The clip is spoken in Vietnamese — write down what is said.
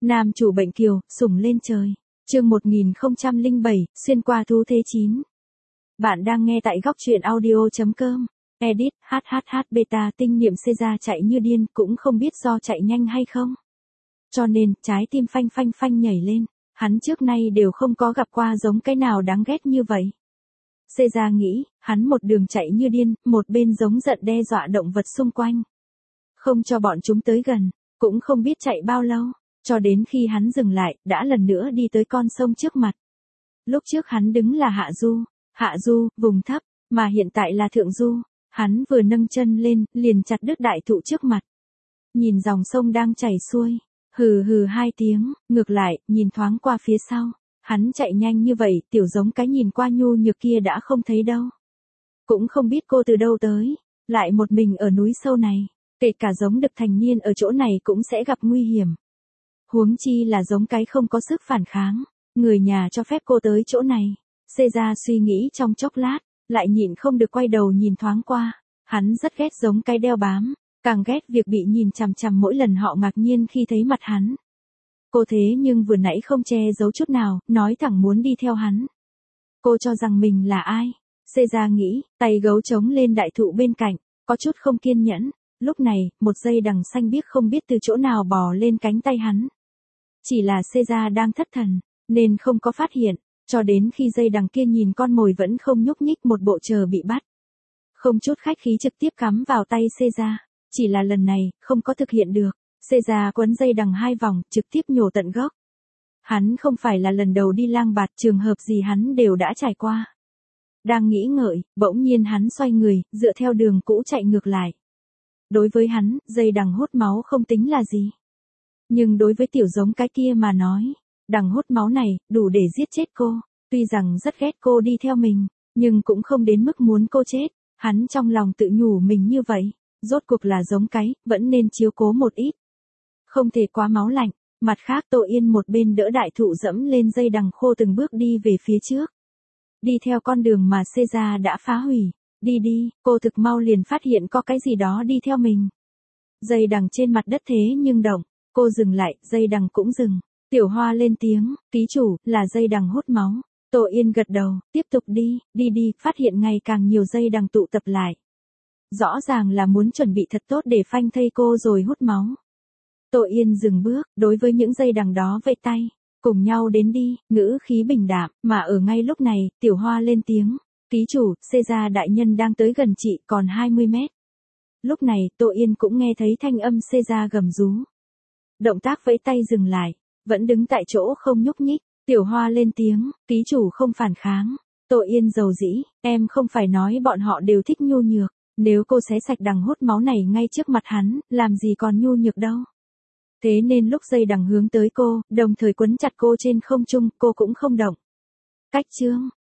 Nam chủ bệnh kiều, sủng lên trời. Chương 1007, xuyên qua thú thế 9. Bạn đang nghe tại góc truyện audio.com. Edit, hhh beta tinh niệm Caesar chạy như điên, cũng không biết do chạy nhanh hay không. Cho nên, trái tim phanh phanh phanh nhảy lên, hắn trước nay đều không có gặp qua giống cái nào đáng ghét như vậy. Caesar nghĩ, hắn một đường chạy như điên, một bên giống giận đe dọa động vật xung quanh. Không cho bọn chúng tới gần, cũng không biết chạy bao lâu, cho đến khi hắn dừng lại, đã lần nữa đi tới con sông trước mặt. Lúc trước hắn đứng là hạ du, vùng thấp, mà hiện tại là thượng du, hắn vừa nâng chân lên, liền chặt đứt đại thụ trước mặt. Nhìn dòng sông đang chảy xuôi, hừ hừ hai tiếng, ngược lại, nhìn thoáng qua phía sau, hắn chạy nhanh như vậy, tiểu giống cái nhìn qua nhu nhược kia đã không thấy đâu. Cũng không biết cô từ đâu tới, lại một mình ở núi sâu này, kể cả giống đực thành niên ở chỗ này cũng sẽ gặp nguy hiểm. Huống chi là giống cái không có sức phản kháng, người nhà cho phép cô tới chỗ này. Caesar suy nghĩ trong chốc lát, lại nhịn không được quay đầu nhìn thoáng qua, hắn rất ghét giống cái đeo bám, càng ghét việc bị nhìn chằm chằm mỗi lần họ ngạc nhiên khi thấy mặt hắn. Cô thế nhưng vừa nãy không che giấu chút nào, nói thẳng muốn đi theo hắn. Cô cho rằng mình là ai? Caesar nghĩ, tay gấu trống lên đại thụ bên cạnh, có chút không kiên nhẫn. Lúc này, một dây đằng xanh biếc không biết từ chỗ nào bò lên cánh tay hắn. Chỉ là Caesar đang thất thần, nên không có phát hiện, cho đến khi dây đằng kia nhìn con mồi vẫn không nhúc nhích một bộ chờ bị bắt. Không chút khách khí trực tiếp cắm vào tay Caesar, chỉ là lần này, không có thực hiện được. Caesar quấn dây đằng 2 vòng, trực tiếp nhổ tận gốc. Hắn không phải là lần đầu đi lang bạt, trường hợp gì hắn đều đã trải qua. Đang nghĩ ngợi, bỗng nhiên hắn xoay người, dựa theo đường cũ chạy ngược lại. Đối với hắn, dây đằng hút máu không tính là gì. Nhưng đối với tiểu giống cái kia mà nói, đằng hút máu này, đủ để giết chết cô. Tuy rằng rất ghét cô đi theo mình, nhưng cũng không đến mức muốn cô chết. Hắn trong lòng tự nhủ mình như vậy, rốt cuộc là giống cái, vẫn nên chiếu cố một ít. Không thể quá máu lạnh. Mặt khác Tô Yên một bên đỡ đại thụ dẫm lên dây đằng khô từng bước đi về phía trước. Đi theo con đường mà Caesar đã phá hủy. Đi, cô thực mau liền phát hiện có cái gì đó đi theo mình. Dây đằng trên mặt đất thế nhưng động, cô dừng lại, dây đằng cũng dừng. Tiểu Hoa lên tiếng, ký chủ, là dây đằng hút máu. Tô Yên gật đầu, tiếp tục đi, phát hiện ngày càng nhiều dây đằng tụ tập lại. Rõ ràng là muốn chuẩn bị thật tốt để phanh thây cô rồi hút máu. Tô Yên dừng bước, đối với những dây đằng đó vẫy tay, cùng nhau đến đi, ngữ khí bình đạm, mà ở ngay lúc này, Tiểu Hoa lên tiếng. Ký chủ, Caesar đại nhân đang tới gần chị, còn 20 mét. Lúc này, Tô Yên cũng nghe thấy thanh âm Caesar gầm rú. Động tác vẫy tay dừng lại, vẫn đứng tại chỗ không nhúc nhích. Tiểu Hoa lên tiếng, ký chủ không phản kháng. Tô Yên dầu dĩ, em không phải nói bọn họ đều thích nhu nhược. Nếu cô xé sạch đằng hút máu này ngay trước mặt hắn, làm gì còn nhu nhược đâu. Thế nên lúc dây đằng hướng tới cô, đồng thời quấn chặt cô trên không trung, cô cũng không động. Cách chương,